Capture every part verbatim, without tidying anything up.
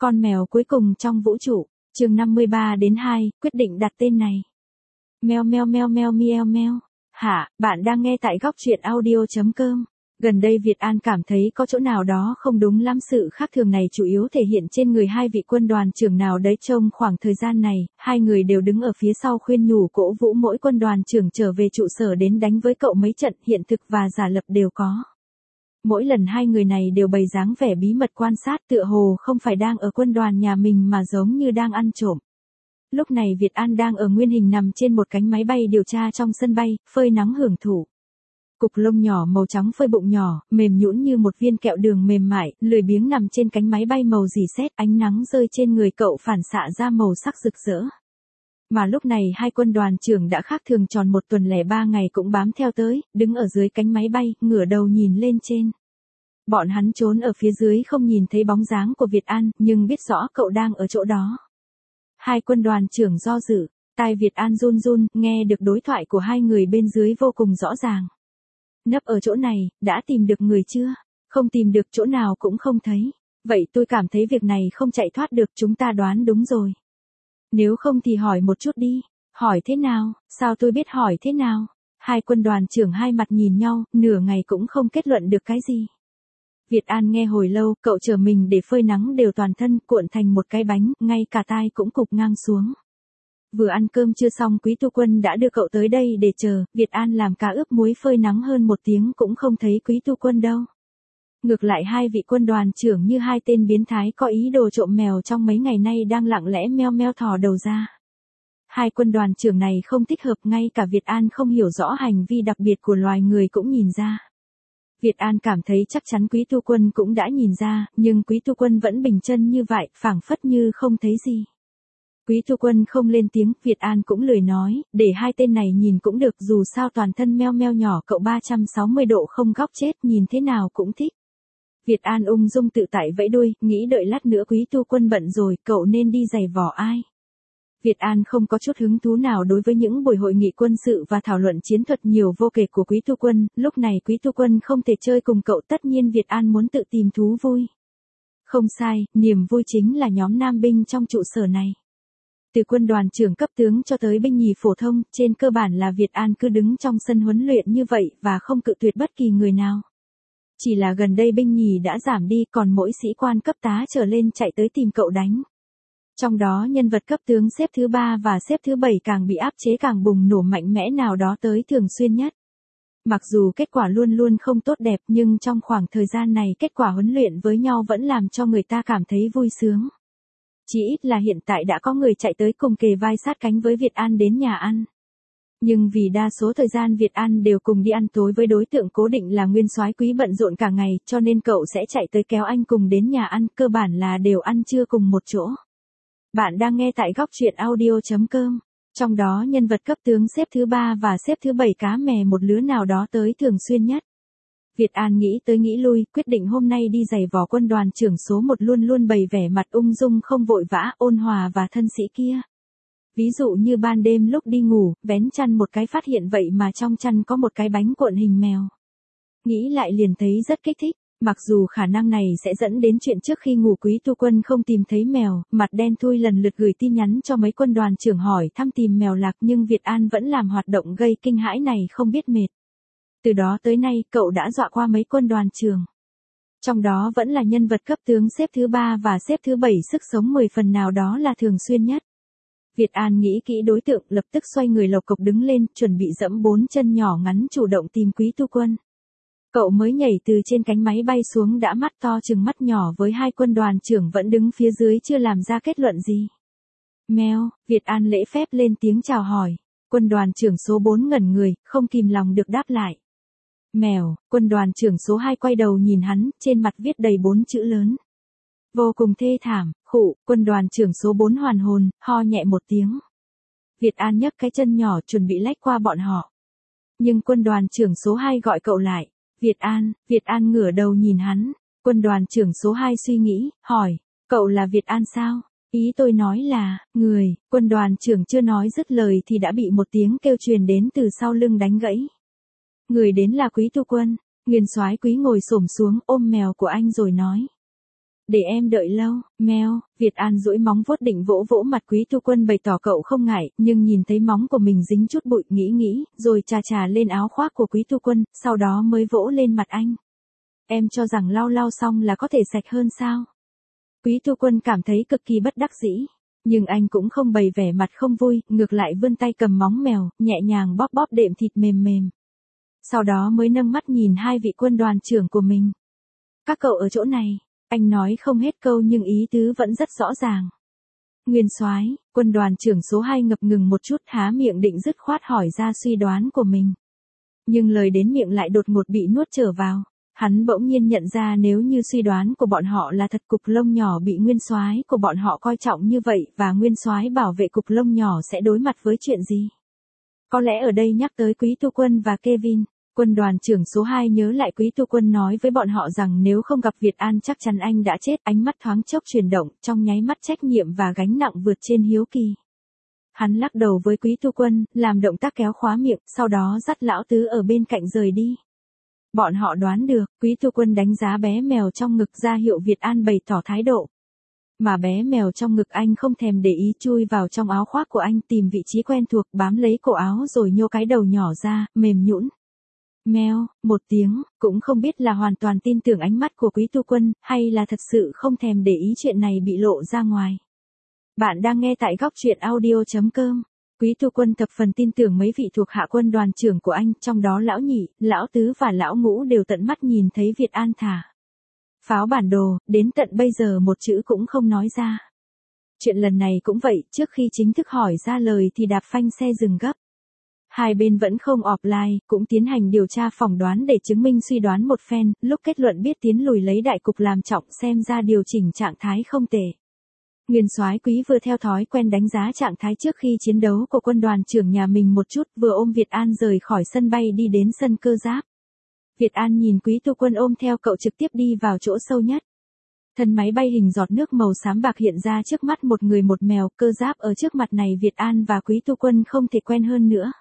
Con mèo cuối cùng trong vũ trụ, chương năm mươi ba đến hai, quyết định đặt tên này. Meo meo meo meo meo meo. Hả, bạn đang nghe tại góc truyện audio chấm com. Gần đây Việt An cảm thấy có chỗ nào đó không đúng lắm, sự khác thường này chủ yếu thể hiện trên người hai vị quân đoàn trưởng nào đấy. Trong khoảng thời gian này, hai người đều đứng ở phía sau khuyên nhủ cổ vũ mỗi quân đoàn trưởng trở về trụ sở đến đánh với cậu mấy trận, hiện thực và giả lập đều có. Mỗi lần hai người này đều bày dáng vẻ bí mật quan sát, tựa hồ không phải đang ở quân đoàn nhà mình mà giống như đang ăn trộm. Lúc này Việt An đang ở nguyên hình nằm trên một cánh máy bay điều tra trong sân bay, phơi nắng hưởng thụ. Cục lông nhỏ màu trắng phơi bụng nhỏ, mềm nhũn như một viên kẹo đường mềm mại, lười biếng nằm trên cánh máy bay màu rỉ sét, ánh nắng rơi trên người cậu phản xạ ra màu sắc rực rỡ. Mà lúc này hai quân đoàn trưởng đã khác thường, tròn một tuần lẻ ba ngày cũng bám theo tới, đứng ở dưới cánh máy bay, ngửa đầu nhìn lên trên. Bọn hắn trốn ở phía dưới không nhìn thấy bóng dáng của Việt An, nhưng biết rõ cậu đang ở chỗ đó. Hai quân đoàn trưởng do dự, tai Việt An run run, nghe được đối thoại của hai người bên dưới vô cùng rõ ràng. Nấp ở chỗ này, đã tìm được người chưa? Không tìm được, chỗ nào cũng không thấy. Vậy tôi cảm thấy việc này không chạy thoát được, chúng ta đoán đúng rồi. Nếu không thì hỏi một chút đi. Hỏi thế nào? Sao tôi biết hỏi thế nào? Hai quân đoàn trưởng hai mặt nhìn nhau, nửa ngày cũng không kết luận được cái gì. Việt An nghe hồi lâu, cậu chờ mình để phơi nắng đều toàn thân, cuộn thành một cái bánh, ngay cả tai cũng cụp ngang xuống. Vừa ăn cơm chưa xong, Quý Tu Quân đã đưa cậu tới đây để chờ. Việt An làm cá ướp muối phơi nắng hơn một tiếng cũng không thấy Quý Tu Quân đâu. Ngược lại hai vị quân đoàn trưởng như hai tên biến thái có ý đồ trộm mèo trong mấy ngày nay đang lặng lẽ meo meo thò đầu ra. Hai quân đoàn trưởng này không thích hợp, ngay cả Việt An không hiểu rõ hành vi đặc biệt của loài người cũng nhìn ra. Việt An cảm thấy chắc chắn Quý Tu Quân cũng đã nhìn ra, nhưng Quý Tu Quân vẫn bình chân như vậy, phảng phất như không thấy gì. Quý Tu Quân không lên tiếng, Việt An cũng lười nói, để hai tên này nhìn cũng được, dù sao toàn thân meo meo nhỏ cậu ba trăm sáu mươi độ không góc chết, nhìn thế nào cũng thích. Việt An ung dung tự tại vẫy đuôi, nghĩ đợi lát nữa Quý Tu Quân bận rồi, cậu nên đi giày vò ai. Việt An không có chút hứng thú nào đối với những buổi hội nghị quân sự và thảo luận chiến thuật nhiều vô kể của Quý Tu Quân, lúc này Quý Tu Quân không thể chơi cùng cậu, tất nhiên Việt An muốn tự tìm thú vui. Không sai, niềm vui chính là nhóm nam binh trong trụ sở này. Từ quân đoàn trưởng cấp tướng cho tới binh nhì phổ thông, trên cơ bản là Việt An cứ đứng trong sân huấn luyện như vậy và không cự tuyệt bất kỳ người nào. Chỉ là gần đây binh nhì đã giảm đi, còn mỗi sĩ quan cấp tá trở lên chạy tới tìm cậu đánh. Trong đó nhân vật cấp tướng xếp thứ ba và xếp thứ bảy càng bị áp chế, càng bùng nổ mạnh mẽ nào đó tới thường xuyên nhất. Mặc dù kết quả luôn luôn không tốt đẹp, nhưng trong khoảng thời gian này kết quả huấn luyện với nhau vẫn làm cho người ta cảm thấy vui sướng. Chỉ ít là hiện tại đã có người chạy tới cùng kề vai sát cánh với Việt An đến nhà ăn. Nhưng vì đa số thời gian Việt An đều cùng đi ăn tối với đối tượng cố định là Nguyên Soái Quý bận rộn cả ngày, cho nên cậu sẽ chạy tới kéo anh cùng đến nhà ăn, cơ bản là đều ăn trưa cùng một chỗ. Bạn đang nghe tại góc truyện audio chấm com. Trong đó nhân vật cấp tướng xếp thứ ba và xếp thứ bảy cá mè một lứa nào đó tới thường xuyên nhất. Việt An nghĩ tới nghĩ lui, quyết định hôm nay đi giày vò quân đoàn trưởng số một luôn luôn bày vẻ mặt ung dung không vội vã, ôn hòa và thân sĩ kia. Ví dụ như ban đêm lúc đi ngủ, vén chăn một cái phát hiện vậy mà trong chăn có một cái bánh cuộn hình mèo. Nghĩ lại liền thấy rất kích thích. Mặc dù khả năng này sẽ dẫn đến chuyện trước khi ngủ Quý Tu Quân không tìm thấy mèo, mặt đen thui lần lượt gửi tin nhắn cho mấy quân đoàn trưởng hỏi thăm tìm mèo lạc, nhưng Việt An vẫn làm hoạt động gây kinh hãi này không biết mệt. Từ đó tới nay cậu đã dọa qua mấy quân đoàn trưởng. Trong đó vẫn là nhân vật cấp tướng xếp thứ ba và xếp thứ bảy sức sống mười phần nào đó là thường xuyên nhất. Việt An nghĩ kỹ đối tượng, lập tức xoay người lộc cộc đứng lên, chuẩn bị dẫm bốn chân nhỏ ngắn chủ động tìm Quý Tu Quân. Cậu mới nhảy từ trên cánh máy bay xuống đã mắt to chừng mắt nhỏ với hai quân đoàn trưởng vẫn đứng phía dưới chưa làm ra kết luận gì. Mèo, Việt An lễ phép lên tiếng chào hỏi. Quân đoàn trưởng số bốn ngẩn người, không kìm lòng được đáp lại. Mèo, quân đoàn trưởng số hai quay đầu nhìn hắn, trên mặt viết đầy bốn chữ lớn. Vô cùng thê thảm, khụ, quân đoàn trưởng số bốn hoàn hồn, ho nhẹ một tiếng. Việt An nhấc cái chân nhỏ chuẩn bị lách qua bọn họ. Nhưng quân đoàn trưởng số hai gọi cậu lại. Việt An, Việt An ngửa đầu nhìn hắn. Quân đoàn trưởng số hai suy nghĩ, hỏi, cậu là Việt An sao? Ý tôi nói là, người, quân đoàn trưởng chưa nói dứt lời thì đã bị một tiếng kêu truyền đến từ sau lưng đánh gãy. Người đến là Quý Tu Quân. Nguyên Soái Quý ngồi xổm xuống ôm mèo của anh rồi nói. để em đợi lâu, meo, Việt An duỗi móng vuốt định vỗ vỗ mặt Quý Tu Quân bày tỏ cậu không ngại, nhưng nhìn thấy móng của mình dính chút bụi nghĩ nghĩ, rồi chà chà lên áo khoác của Quý Tu Quân, sau đó mới vỗ lên mặt anh. Em cho rằng lau lau xong là có thể sạch hơn sao? Quý Tu Quân cảm thấy cực kỳ bất đắc dĩ. Nhưng anh cũng không bày vẻ mặt không vui, ngược lại vươn tay cầm móng mèo, nhẹ nhàng bóp bóp đệm thịt mềm mềm. Sau đó mới nâng mắt nhìn hai vị quân đoàn trưởng của mình. Các cậu ở chỗ này, anh nói không hết câu nhưng ý tứ vẫn rất rõ ràng. Nguyên soái, quân đoàn trưởng số hai ngập ngừng một chút há miệng định dứt khoát hỏi ra suy đoán của mình. Nhưng lời đến miệng lại đột ngột bị nuốt trở vào. Hắn bỗng nhiên nhận ra nếu như suy đoán của bọn họ là thật cục lông nhỏ bị nguyên soái của bọn họ coi trọng như vậy và nguyên soái bảo vệ cục lông nhỏ sẽ đối mặt với chuyện gì. Có lẽ ở đây nhắc tới Quý Tu Quân và Kevin, quân đoàn trưởng số hai nhớ lại Quý Tu Quân nói với bọn họ rằng nếu không gặp Việt An chắc chắn anh đã chết, ánh mắt thoáng chốc chuyển động, trong nháy mắt trách nhiệm và gánh nặng vượt trên hiếu kỳ. Hắn lắc đầu với Quý Tu Quân, làm động tác kéo khóa miệng, sau đó dắt lão tứ ở bên cạnh rời đi. Bọn họ đoán được, Quý Tu Quân đánh giá bé mèo trong ngực ra hiệu Việt An bày tỏ thái độ. Mà bé mèo trong ngực anh không thèm để ý chui vào trong áo khoác của anh tìm vị trí quen thuộc bám lấy cổ áo rồi nhô cái đầu nhỏ ra, mềm nhũn. Meo, một tiếng, cũng không biết là hoàn toàn tin tưởng ánh mắt của Quý Tu Quân, hay là thật sự không thèm để ý chuyện này bị lộ ra ngoài. Bạn đang nghe tại góc truyện audio chấm com. Quý Tu Quân thập phần tin tưởng mấy vị thuộc hạ quân đoàn trưởng của anh, trong đó lão nhị, lão tứ và lão ngũ đều tận mắt nhìn thấy Việt An thả pháo bản đồ, đến tận bây giờ một chữ cũng không nói ra. Chuyện lần này cũng vậy, trước khi chính thức hỏi ra lời thì đạp phanh xe dừng gấp. Hai bên vẫn không offline, cũng tiến hành điều tra phỏng đoán để chứng minh suy đoán một phen, lúc kết luận biết tiến lùi lấy đại cục làm trọng xem ra điều chỉnh trạng thái không tệ. Nguyên soái Quý vừa theo thói quen đánh giá trạng thái trước khi chiến đấu của quân đoàn trưởng nhà mình một chút, vừa ôm Việt An rời khỏi sân bay đi đến sân cơ giáp. Việt An nhìn Quý Tu Quân ôm theo cậu trực tiếp đi vào chỗ sâu nhất. Thân máy bay hình giọt nước màu xám bạc hiện ra trước mắt một người một mèo, cơ giáp ở trước mặt này Việt An và Quý Tu Quân không thể quen hơn nữa.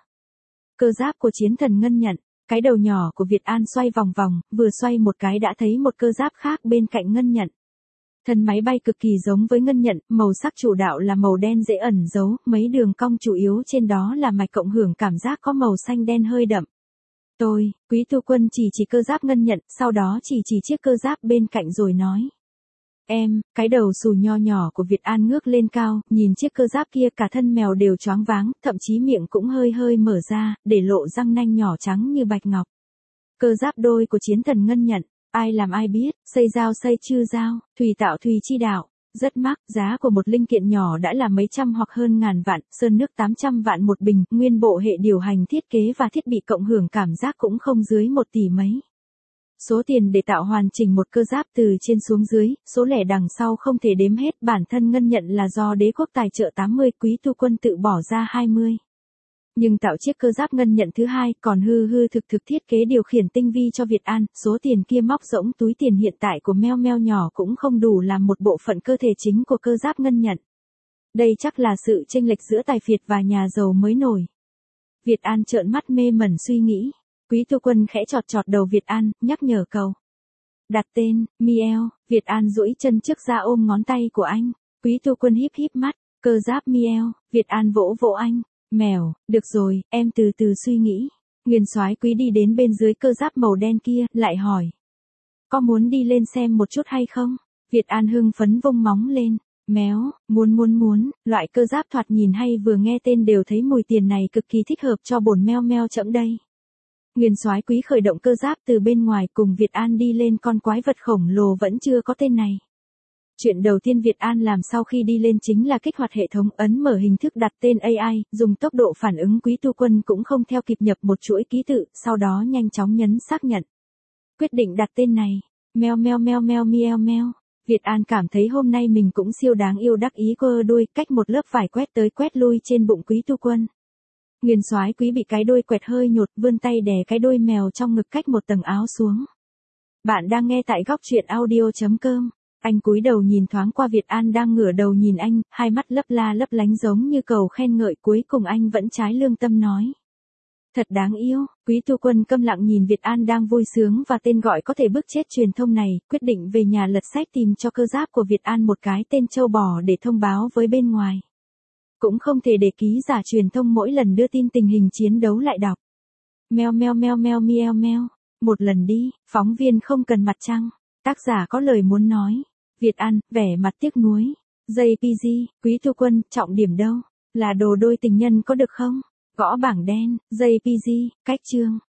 Cơ giáp của chiến thần ngân nhận, cái đầu nhỏ của Việt An xoay vòng vòng, vừa xoay một cái đã thấy một cơ giáp khác bên cạnh ngân nhận. Thân máy bay cực kỳ giống với ngân nhận, màu sắc chủ đạo là màu đen dễ ẩn giấu, mấy đường cong chủ yếu trên đó là mạch cộng hưởng cảm giác có màu xanh đen hơi đậm. Tôi, Quý Tu Quân chỉ chỉ cơ giáp ngân nhận, sau đó chỉ chỉ chiếc cơ giáp bên cạnh rồi nói. Em, cái đầu xù nho nhỏ của Việt An ngước lên cao, nhìn chiếc cơ giáp kia cả thân mèo đều choáng váng, thậm chí miệng cũng hơi hơi mở ra, để lộ răng nanh nhỏ trắng như bạch ngọc. Cơ giáp đôi của chiến thần ngân nhận, ai làm ai biết, xây dao xây chư dao, thùy tạo thùy chi đạo, rất mắc, giá của một linh kiện nhỏ đã là mấy trăm hoặc hơn ngàn vạn, sơn nước tám trăm vạn một bình, nguyên bộ hệ điều hành thiết kế và thiết bị cộng hưởng cảm giác cũng không dưới một tỷ mấy. Số tiền để tạo hoàn chỉnh một cơ giáp từ trên xuống dưới, số lẻ đằng sau không thể đếm hết, bản thân ngân nhận là do đế quốc tài trợ tám mươi, Quý Tu Quân tự bỏ ra hai mươi. Nhưng tạo chiếc cơ giáp ngân nhận thứ hai, còn hư hư thực thực thiết kế điều khiển tinh vi cho Việt An, số tiền kia móc rỗng túi tiền hiện tại của meo meo nhỏ cũng không đủ làm một bộ phận cơ thể chính của cơ giáp ngân nhận. Đây chắc là sự chênh lệch giữa tài phiệt và nhà giàu mới nổi. Việt An trợn mắt mê mẩn suy nghĩ. Quý Tu Quân khẽ chọt chọt đầu Việt An, nhắc nhở cậu. Đặt tên, Miel, Việt An duỗi chân trước ra ôm ngón tay của anh. Quý Tu Quân híp híp mắt, cơ giáp Miel, Việt An vỗ vỗ anh. Mèo, được rồi, em từ từ suy nghĩ. Nguyên soái Quý đi đến bên dưới cơ giáp màu đen kia, lại hỏi. Có muốn đi lên xem một chút hay không? Việt An hưng phấn vung móng lên. Méo, muốn muốn muốn, loại cơ giáp thoạt nhìn hay vừa nghe tên đều thấy mùi tiền này cực kỳ thích hợp cho bổn meo meo chậm đây. Nguyên soái Quý khởi động cơ giáp từ bên ngoài cùng Việt An đi lên con quái vật khổng lồ vẫn chưa có tên này. Chuyện đầu tiên Việt An làm sau khi đi lên chính là kích hoạt hệ thống, ấn mở hình thức đặt tên a i, dùng tốc độ phản ứng Quý Tu Quân cũng không theo kịp nhập một chuỗi ký tự, sau đó nhanh chóng nhấn xác nhận. Quyết định đặt tên này, meo meo meo meo mieo meo. Việt An cảm thấy hôm nay mình cũng siêu đáng yêu đắc ý cơ đuôi, cách một lớp vải quét tới quét lui trên bụng Quý Tu Quân. Nguyên soái Quý bị cái đuôi quẹt hơi nhột, vươn tay đè cái đuôi mèo trong ngực cách một tầng áo xuống. Bạn đang nghe tại góc truyện audio chấm com. Anh cúi đầu nhìn thoáng qua Việt An đang ngửa đầu nhìn anh, hai mắt lấp la lấp lánh giống như cầu khen ngợi, cuối cùng anh vẫn trái lương tâm nói. Thật đáng yêu, Quý Tu Quân câm lặng nhìn Việt An đang vui sướng và tên gọi có thể bức chết truyền thông này, quyết định về nhà lật sách tìm cho cơ giáp của Việt An một cái tên trâu bò để thông báo với bên ngoài. Cũng không thể để ký giả truyền thông mỗi lần đưa tin tình hình chiến đấu lại đọc. Meo meo meo meo meo meo, một lần đi, phóng viên không cần mặt trăng. Tác giả có lời muốn nói. Việt An, vẻ mặt tiếc nuối. jê pê giê, Quý Tu Quân, trọng điểm đâu? Là đồ đôi tình nhân có được không? Gõ bảng đen, jê pê giê, cách chương.